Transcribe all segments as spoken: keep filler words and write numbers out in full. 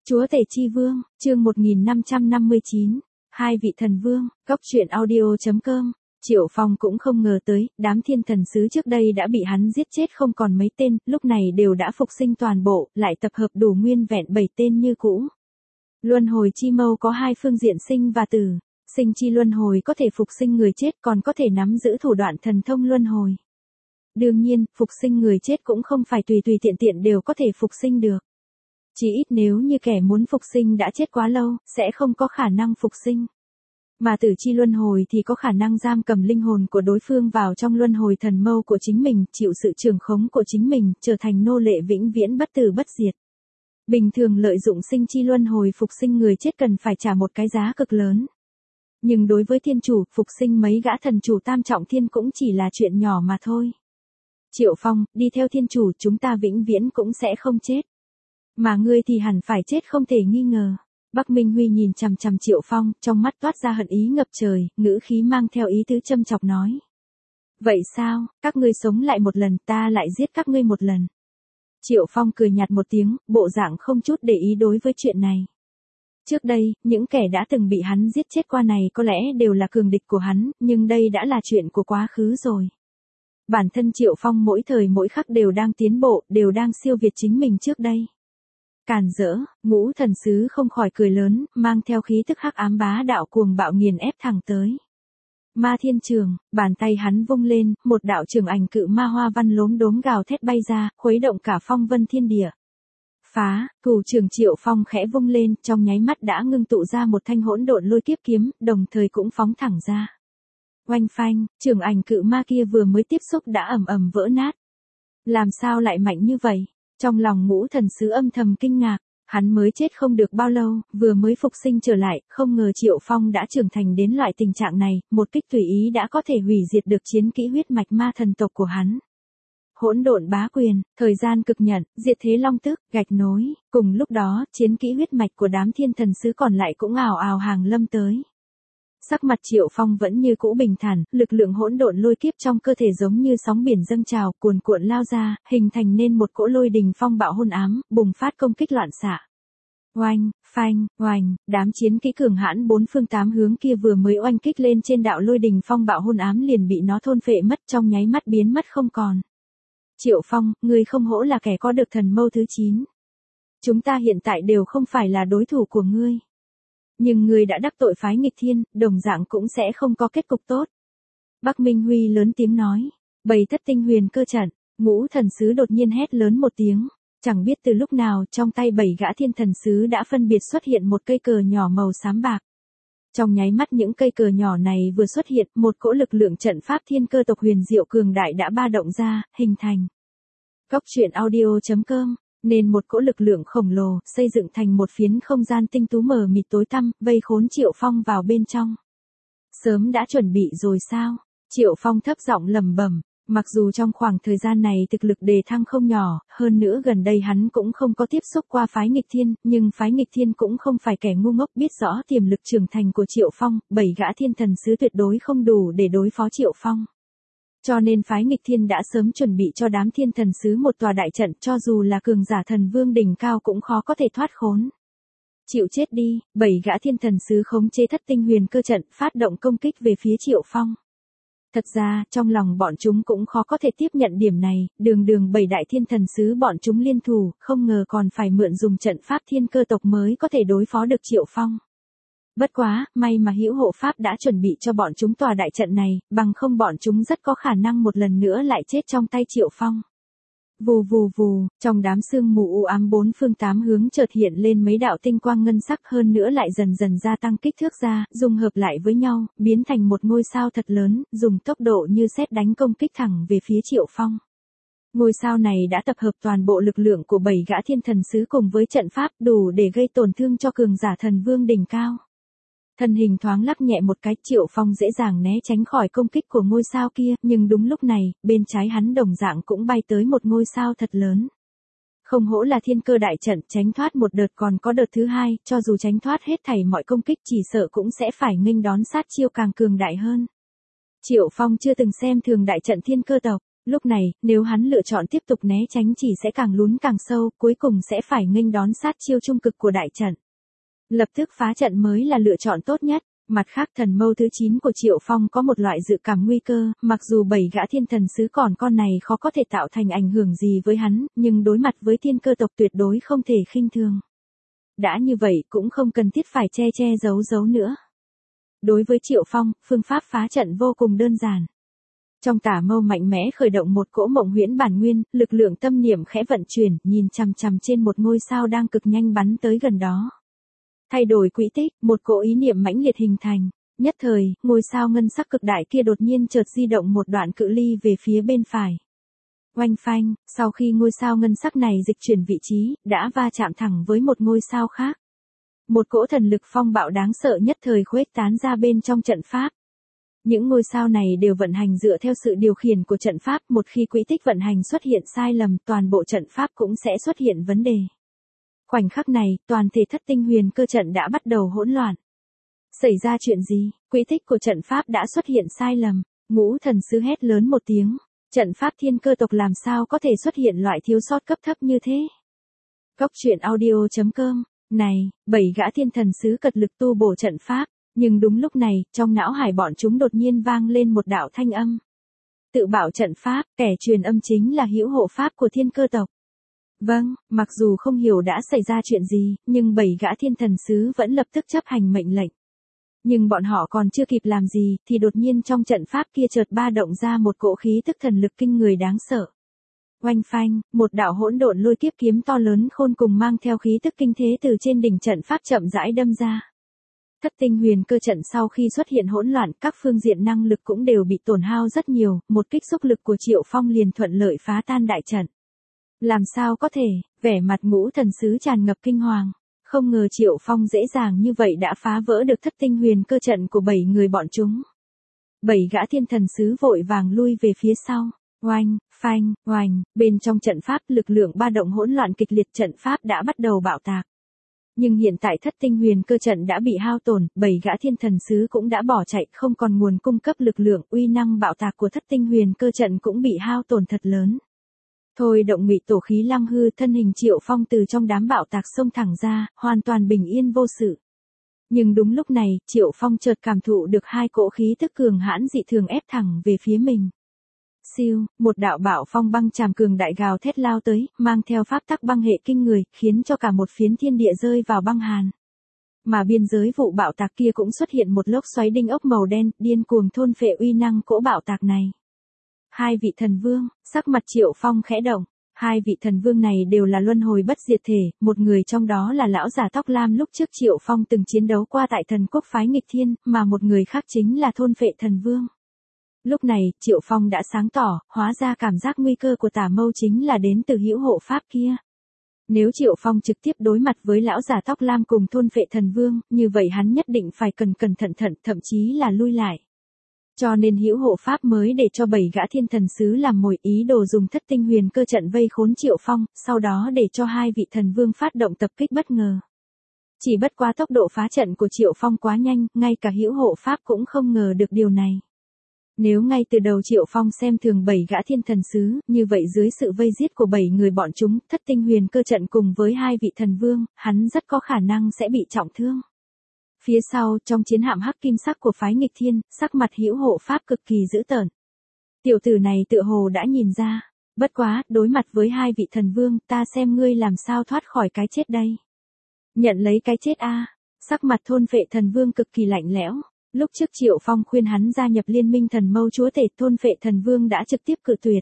Chúa Tể Chi Vương, chương một nghìn năm trăm năm mươi chín, hai vị thần vương, góc truyện audio chấm com. Triệu Phong cũng không ngờ tới, đám thiên thần sứ trước đây đã bị hắn giết chết không còn mấy tên, lúc này đều đã phục sinh toàn bộ, lại tập hợp đủ nguyên vẹn bảy tên như cũ. Luân hồi chi mâu có hai phương diện sinh và tử. Sinh chi luân hồi có thể phục sinh người chết, còn có thể nắm giữ thủ đoạn thần thông luân hồi. Đương nhiên, phục sinh người chết cũng không phải tùy tùy tiện tiện đều có thể phục sinh được. Chỉ ít nếu như kẻ muốn phục sinh đã chết quá lâu, sẽ không có khả năng phục sinh. Mà tử chi luân hồi thì có khả năng giam cầm linh hồn của đối phương vào trong luân hồi thần mâu của chính mình, chịu sự trưởng khống của chính mình, trở thành nô lệ vĩnh viễn bất tử bất diệt. Bình thường lợi dụng sinh chi luân hồi phục sinh người chết cần phải trả một cái giá cực lớn. Nhưng đối với thiên chủ, phục sinh mấy gã thần chủ tam trọng thiên cũng chỉ là chuyện nhỏ mà thôi. Triệu Phong, đi theo thiên chủ, chúng ta vĩnh viễn cũng sẽ không chết. Mà ngươi thì hẳn phải chết không thể nghi ngờ. Bắc Minh Huy nhìn chằm chằm Triệu Phong, trong mắt toát ra hận ý ngập trời, ngữ khí mang theo ý tứ châm chọc nói. Vậy sao, các ngươi sống lại một lần, ta lại giết các ngươi một lần. Triệu Phong cười nhạt một tiếng, bộ dạng không chút để ý đối với chuyện này. Trước đây, những kẻ đã từng bị hắn giết chết qua này có lẽ đều là cường địch của hắn, nhưng đây đã là chuyện của quá khứ rồi. Bản thân Triệu Phong mỗi thời mỗi khắc đều đang tiến bộ, đều đang siêu việt chính mình trước đây. Càn rỡ, ngũ thần sứ không khỏi cười lớn, mang theo khí tức hắc ám bá đạo cuồng bạo nghiền ép thẳng tới. Ma thiên trường, bàn tay hắn vung lên, một đạo trường ảnh cự ma hoa văn lốm đốm gào thét bay ra, khuấy động cả phong vân thiên địa. Phá, thủ trưởng Triệu Phong khẽ vung lên, trong nháy mắt đã ngưng tụ ra một thanh hỗn độn lôi kiếp kiếm, đồng thời cũng phóng thẳng ra. Oanh phanh, trường ảnh cự ma kia vừa mới tiếp xúc đã ầm ầm vỡ nát. Làm sao lại mạnh như vậy? Trong lòng ngũ thần sứ âm thầm kinh ngạc, hắn mới chết không được bao lâu, vừa mới phục sinh trở lại, không ngờ Triệu Phong đã trưởng thành đến loại tình trạng này, một kích tùy ý đã có thể hủy diệt được chiến kỹ huyết mạch ma thần tộc của hắn. Hỗn độn bá quyền, thời gian cực nhận, diệt thế long tức, gạch nối, cùng lúc đó, chiến kỹ huyết mạch của đám thiên thần sứ còn lại cũng ào ào hàng lâm tới. Sắc mặt Triệu Phong vẫn như cũ bình thản, lực lượng hỗn độn lôi kiếp trong cơ thể giống như sóng biển dâng trào, cuồn cuộn lao ra, hình thành nên một cỗ lôi đình phong bạo hôn ám, bùng phát công kích loạn xạ. Oanh, phanh, oanh, đám chiến kỹ cường hãn bốn phương tám hướng kia vừa mới oanh kích lên trên đạo lôi đình phong bạo hôn ám liền bị nó thôn phệ mất, trong nháy mắt biến mất không còn. Triệu Phong, ngươi không hổ là kẻ có được thần mâu thứ chín. Chúng ta hiện tại đều không phải là đối thủ của ngươi. Nhưng ngươi đã đắc tội phái nghịch thiên, đồng dạng cũng sẽ không có kết cục tốt. Bắc Minh Huy lớn tiếng nói. Bầy thất tinh huyền cơ trận, ngũ thần sứ đột nhiên hét lớn một tiếng. Chẳng biết từ lúc nào trong tay bảy gã thiên thần sứ đã phân biệt xuất hiện một cây cờ nhỏ màu xám bạc. Trong nháy mắt những cây cờ nhỏ này vừa xuất hiện, một cỗ lực lượng trận pháp thiên cơ tộc huyền diệu cường đại đã ba động ra, hình thành. Góc truyện audio chấm com, nên một cỗ lực lượng khổng lồ, xây dựng thành một phiến không gian tinh tú mờ mịt tối tăm, vây khốn Triệu Phong vào bên trong. Sớm đã chuẩn bị rồi sao? Triệu Phong thấp giọng lẩm bẩm. Mặc dù trong khoảng thời gian này thực lực đề thăng không nhỏ, hơn nữa gần đây hắn cũng không có tiếp xúc qua phái nghịch thiên, nhưng phái nghịch thiên cũng không phải kẻ ngu ngốc, biết rõ tiềm lực trưởng thành của Triệu Phong, bảy gã thiên thần sứ tuyệt đối không đủ để đối phó Triệu Phong. Cho nên phái nghịch thiên đã sớm chuẩn bị cho đám thiên thần sứ một tòa đại trận, cho dù là cường giả thần vương đỉnh cao cũng khó có thể thoát khốn. Chịu chết đi, bảy gã thiên thần sứ khống chế thất tinh huyền cơ trận, phát động công kích về phía Triệu Phong. Thật ra, trong lòng bọn chúng cũng khó có thể tiếp nhận điểm này, đường đường bảy đại thiên thần sứ bọn chúng liên thủ, không ngờ còn phải mượn dùng trận pháp thiên cơ tộc mới có thể đối phó được Triệu Phong. Bất quá, may mà hữu hộ pháp đã chuẩn bị cho bọn chúng tòa đại trận này, bằng không bọn chúng rất có khả năng một lần nữa lại chết trong tay Triệu Phong. Vù vù vù, trong đám sương mù u ám bốn phương tám hướng chợt hiện lên mấy đạo tinh quang ngân sắc, hơn nữa lại dần dần gia tăng kích thước ra, dung hợp lại với nhau, biến thành một ngôi sao thật lớn, dùng tốc độ như sét đánh công kích thẳng về phía Triệu Phong. Ngôi sao này đã tập hợp toàn bộ lực lượng của bảy gã thiên thần sứ cùng với trận pháp, đủ để gây tổn thương cho cường giả thần vương đỉnh cao. Thân hình thoáng lắc nhẹ một cái, Triệu Phong dễ dàng né tránh khỏi công kích của ngôi sao kia, nhưng đúng lúc này, bên trái hắn đồng dạng cũng bay tới một ngôi sao thật lớn. Không hổ là thiên cơ đại trận, tránh thoát một đợt còn có đợt thứ hai, cho dù tránh thoát hết thảy mọi công kích chỉ sợ cũng sẽ phải nghênh đón sát chiêu càng cường đại hơn. Triệu Phong chưa từng xem thường đại trận thiên cơ tộc, Lúc này, nếu hắn lựa chọn tiếp tục né tránh chỉ sẽ càng lún càng sâu, cuối cùng sẽ phải nghênh đón sát chiêu trung cực của đại trận. Lập tức phá trận mới là lựa chọn tốt nhất. Mặt khác thần mâu thứ chín của Triệu Phong có một loại dự cảm nguy cơ, mặc dù bảy gã thiên thần sứ còn con này khó có thể tạo thành ảnh hưởng gì với hắn, nhưng đối mặt với thiên cơ tộc tuyệt đối không thể khinh thường. Đã như vậy cũng không cần thiết phải che che giấu giấu nữa. Đối với Triệu Phong, phương pháp phá trận vô cùng đơn giản. Trong tả mâu mạnh mẽ khởi động một cỗ mộng huyễn bản nguyên, lực lượng tâm niệm khẽ vận chuyển, nhìn chằm chằm trên một ngôi sao đang cực nhanh bắn tới gần đó. Thay đổi quỹ tích, một cỗ ý niệm mãnh liệt hình thành. Nhất thời, ngôi sao ngân sắc cực đại kia đột nhiên chợt di động một đoạn cự ly về phía bên phải. Oanh phanh, sau khi ngôi sao ngân sắc này dịch chuyển vị trí, đã va chạm thẳng với một ngôi sao khác. Một cỗ thần lực phong bạo đáng sợ nhất thời khuếch tán ra bên trong trận pháp. Những ngôi sao này đều vận hành dựa theo sự điều khiển của trận pháp, một khi quỹ tích vận hành xuất hiện sai lầm, toàn bộ trận pháp cũng sẽ xuất hiện vấn đề. Khoảnh khắc này, toàn thể thất tinh huyền cơ trận đã bắt đầu hỗn loạn. Xảy ra chuyện gì? Quỹ tích của trận pháp đã xuất hiện sai lầm. Ngũ thần sứ hét lớn một tiếng. Trận pháp thiên cơ tộc làm sao có thể xuất hiện loại thiếu sót cấp thấp như thế? Cốc truyện audio chấm com. Này, bảy gã thiên thần sứ cật lực tu bổ trận pháp. Nhưng đúng lúc này, trong não hải bọn chúng đột nhiên vang lên một đạo thanh âm. Tự bảo trận pháp, kẻ truyền âm chính là hữu hộ pháp của thiên cơ tộc. Vâng, mặc dù không hiểu đã xảy ra chuyện gì, nhưng bảy gã thiên thần sứ vẫn lập tức chấp hành mệnh lệnh. Nhưng bọn họ còn chưa kịp làm gì, thì đột nhiên trong trận pháp kia chợt ba động ra một cỗ khí tức thần lực kinh người đáng sợ. Oanh phanh, một đạo hỗn độn lôi kiếp kiếm to lớn khôn cùng mang theo khí tức kinh thế từ trên đỉnh trận pháp chậm rãi đâm ra. Thất tinh huyền cơ trận sau khi xuất hiện hỗn loạn, các phương diện năng lực cũng đều bị tổn hao rất nhiều, một kích xúc lực của Triệu Phong liền thuận lợi phá tan đại trận. Làm sao có thể, vẻ mặt ngũ thần sứ tràn ngập kinh hoàng. Không ngờ Triệu Phong dễ dàng như vậy đã phá vỡ được thất tinh huyền cơ trận của bảy người bọn chúng. Bảy gã thiên thần sứ vội vàng lui về phía sau. Oanh, phanh, oanh, bên trong trận pháp lực lượng ba động hỗn loạn kịch liệt, trận pháp đã bắt đầu bạo tạc. Nhưng hiện tại thất tinh huyền cơ trận đã bị hao tổn, bảy gã thiên thần sứ cũng đã bỏ chạy, không còn nguồn cung cấp lực lượng, uy năng bạo tạc của thất tinh huyền cơ trận cũng bị hao tổn thật lớn. Thôi động ngụy tổ khí lăng hư, thân hình Triệu Phong từ trong đám bạo tạc xông thẳng ra, hoàn toàn bình yên vô sự. Nhưng đúng lúc này, Triệu Phong chợt cảm thụ được hai cỗ khí tức cường hãn dị thường ép thẳng về phía mình. Siêu, một đạo bạo phong băng tràm cường đại gào thét lao tới, mang theo pháp tắc băng hệ kinh người, khiến cho cả một phiến thiên địa rơi vào băng hàn. Mà biên giới vụ bạo tạc kia cũng xuất hiện một lốc xoáy đinh ốc màu đen, điên cuồng thôn phệ uy năng cỗ bạo tạc này. Hai vị thần vương, sắc mặt Triệu Phong khẽ động. Hai vị thần vương này đều là luân hồi bất diệt thể, một người trong đó là lão già tóc lam lúc trước Triệu Phong từng chiến đấu qua tại thần quốc phái nghịch thiên, mà một người khác chính là thôn phệ thần vương. Lúc này, Triệu Phong đã sáng tỏ, hóa ra cảm giác nguy cơ của tả mâu chính là đến từ hữu hộ pháp kia. Nếu Triệu Phong trực tiếp đối mặt với lão già tóc lam cùng thôn phệ thần vương, như vậy hắn nhất định phải cẩn cẩn thận thận, thậm chí là lui lại. Cho nên hữu hộ pháp mới để cho bảy gã thiên thần sứ làm mồi, ý đồ dùng thất tinh huyền cơ trận vây khốn Triệu Phong, sau đó để cho hai vị thần vương phát động tập kích bất ngờ. Chỉ bất quá tốc độ phá trận của Triệu Phong quá nhanh, ngay cả hữu hộ pháp cũng không ngờ được điều này. Nếu ngay từ đầu Triệu Phong xem thường bảy gã thiên thần sứ, như vậy dưới sự vây giết của bảy người bọn chúng, thất tinh huyền cơ trận cùng với hai vị thần vương, hắn rất có khả năng sẽ bị trọng thương. Phía sau, trong chiến hạm hắc kim sắc của phái nghịch thiên, sắc mặt hữu hộ pháp cực kỳ dữ tợn. Tiểu tử này tựa hồ đã nhìn ra, bất quá, đối mặt với hai vị thần vương, ta xem ngươi làm sao thoát khỏi cái chết đây. Nhận lấy cái chết a. Sắc mặt thôn phệ thần vương cực kỳ lạnh lẽo. Lúc trước Triệu Phong khuyên hắn gia nhập liên minh thần mâu chúa tể, thôn phệ thần vương đã trực tiếp cự tuyệt.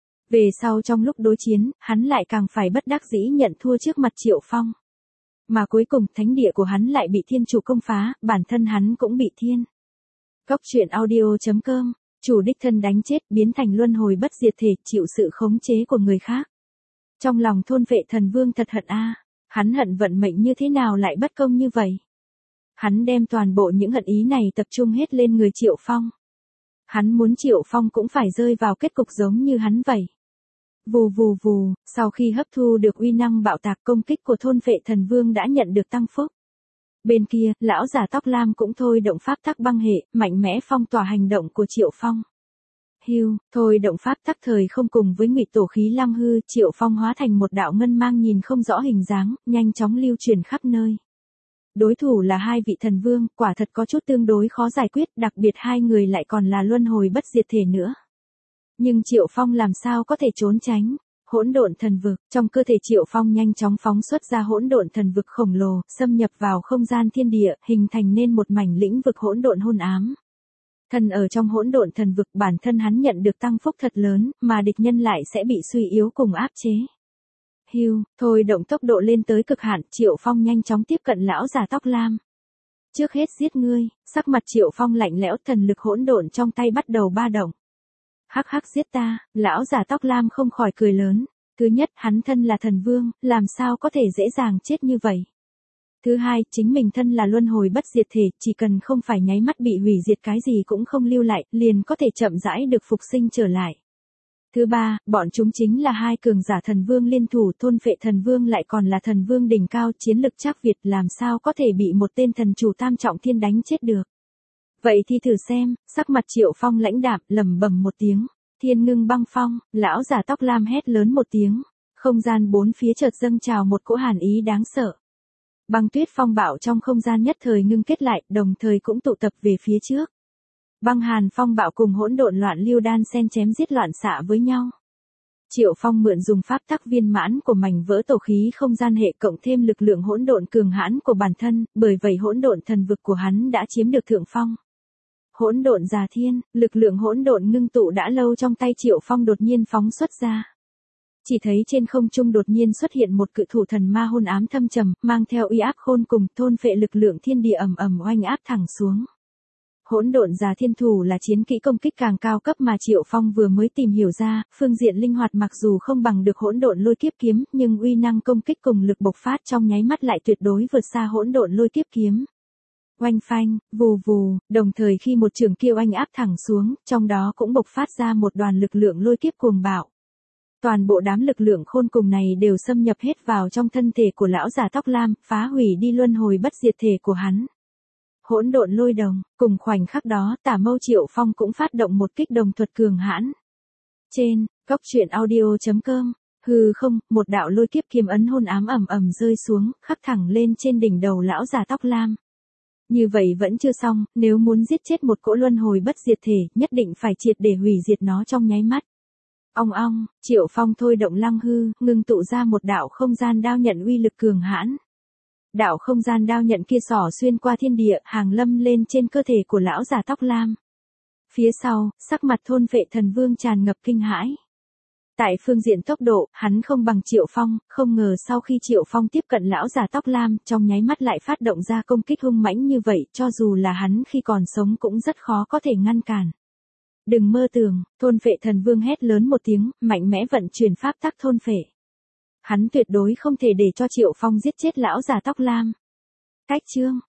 Về sau trong lúc đối chiến, hắn lại càng phải bất đắc dĩ nhận thua trước mặt Triệu Phong. Mà cuối cùng thánh địa của hắn lại bị thiên chủ công phá, bản thân hắn cũng bị thiên. Cốc truyện audio chấm com, chủ đích thân đánh chết, biến thành luân hồi bất diệt thể, chịu sự khống chế của người khác. Trong lòng thôn phệ thần vương thật hận a, hắn hận vận mệnh như thế nào lại bất công như vậy. Hắn đem toàn bộ những hận ý này tập trung hết lên người Triệu Phong. Hắn muốn Triệu Phong cũng phải rơi vào kết cục giống như hắn vậy. Vù vù vù, sau khi hấp thu được uy năng bạo tạc, công kích của thôn phệ thần vương đã nhận được tăng phúc. Bên kia, lão già tóc lam cũng thôi động pháp tắc băng hệ, mạnh mẽ phong tỏa hành động của Triệu Phong. Hưu, thôi động pháp tắc thời không cùng với ngụy tổ khí lam hư, Triệu Phong hóa thành một đạo ngân mang nhìn không rõ hình dáng, nhanh chóng lưu truyền khắp nơi. Đối thủ là hai vị thần vương, quả thật có chút tương đối khó giải quyết, đặc biệt hai người lại còn là luân hồi bất diệt thể nữa. Nhưng Triệu Phong làm sao có thể trốn tránh? Hỗn độn thần vực, trong cơ thể Triệu Phong nhanh chóng phóng xuất ra hỗn độn thần vực khổng lồ, xâm nhập vào không gian thiên địa, hình thành nên một mảnh lĩnh vực hỗn độn hôn ám. Thần ở trong hỗn độn thần vực, bản thân hắn nhận được tăng phúc thật lớn, mà địch nhân lại sẽ bị suy yếu cùng áp chế. Hưu, thôi động tốc độ lên tới cực hạn, Triệu Phong nhanh chóng tiếp cận lão già tóc lam. Trước hết giết ngươi, sắc mặt Triệu Phong lạnh lẽo, thần lực hỗn độn trong tay bắt đầu ba động. Hắc hắc giết ta, lão già tóc lam không khỏi cười lớn. Thứ nhất, hắn thân là thần vương, làm sao có thể dễ dàng chết như vậy. Thứ hai, chính mình thân là luân hồi bất diệt thể, chỉ cần không phải nháy mắt bị hủy diệt cái gì cũng không lưu lại, liền có thể chậm rãi được phục sinh trở lại. Thứ ba, bọn chúng chính là hai cường giả thần vương liên thủ, thôn phệ thần vương lại còn là thần vương đỉnh cao, chiến lực chắc Việt, làm sao có thể bị một tên thần chủ tam trọng thiên đánh chết được. Vậy thì thử xem, sắc mặt Triệu Phong lãnh đạm, lẩm bẩm một tiếng, thiên ngưng băng phong, lão già tóc lam hét lớn một tiếng, không gian bốn phía chợt dâng trào một cỗ hàn ý đáng sợ. Băng tuyết phong bạo trong không gian nhất thời ngưng kết lại, đồng thời cũng tụ tập về phía trước. Băng hàn phong bạo cùng hỗn độn loạn lưu đan xen chém giết loạn xạ với nhau. Triệu Phong mượn dùng pháp tắc viên mãn của mảnh vỡ tổ khí không gian hệ cộng thêm lực lượng hỗn độn cường hãn của bản thân, bởi vậy hỗn độn thần vực của hắn đã chiếm được thượng phong. Hỗn độn già thiên, lực lượng hỗn độn ngưng tụ đã lâu trong tay Triệu Phong đột nhiên phóng xuất ra. Chỉ thấy trên không trung đột nhiên xuất hiện một cự thủ thần ma hôn ám thâm trầm, mang theo uy áp khôn cùng, thôn phệ lực lượng thiên địa ầm ầm oanh áp thẳng xuống. Hỗn độn già thiên thủ là chiến kỹ công kích càng cao cấp mà Triệu Phong vừa mới tìm hiểu ra, phương diện linh hoạt mặc dù không bằng được hỗn độn lôi kiếp kiếm, nhưng uy năng công kích cùng lực bộc phát trong nháy mắt lại tuyệt đối vượt xa hỗn độn lôi kiếp kiếm. Oanh phanh, vù vù, đồng thời khi một trường kia oanh áp thẳng xuống, trong đó cũng bộc phát ra một đoàn lực lượng lôi kiếp cuồng bạo. Toàn bộ đám lực lượng khôn cùng này đều xâm nhập hết vào trong thân thể của lão già tóc lam, phá hủy đi luân hồi bất diệt thể của hắn. Hỗn độn lôi đồng, cùng khoảnh khắc đó, Tả Mâu Triệu Phong cũng phát động một kích đồng thuật cường hãn. Trên, góc truyện audio chấm com, hư không, một đạo lôi kiếp kiếm ấn hôn ám ầm ầm rơi xuống, khắc thẳng lên trên đỉnh đầu lão già tóc lam. Như vậy vẫn chưa xong, nếu muốn giết chết một cỗ luân hồi bất diệt thể, nhất định phải triệt để hủy diệt nó trong nháy mắt. Ong ong, Triệu Phong thôi động lăng hư, ngưng tụ ra một đạo không gian đao nhận uy lực cường hãn. Đạo không gian đao nhận kia xỏ xuyên qua thiên địa, hàng lâm lên trên cơ thể của lão già tóc lam. Phía sau, sắc mặt thôn phệ thần vương tràn ngập kinh hãi. Tại phương diện tốc độ, hắn không bằng Triệu Phong, không ngờ sau khi Triệu Phong tiếp cận lão già tóc lam, trong nháy mắt lại phát động ra công kích hung mãnh như vậy, cho dù là hắn khi còn sống cũng rất khó có thể ngăn cản. Đừng mơ tưởng, thôn phệ thần vương hét lớn một tiếng, mạnh mẽ vận chuyển pháp tắc thôn phệ. Hắn tuyệt đối không thể để cho Triệu Phong giết chết lão già tóc lam. Cách chương,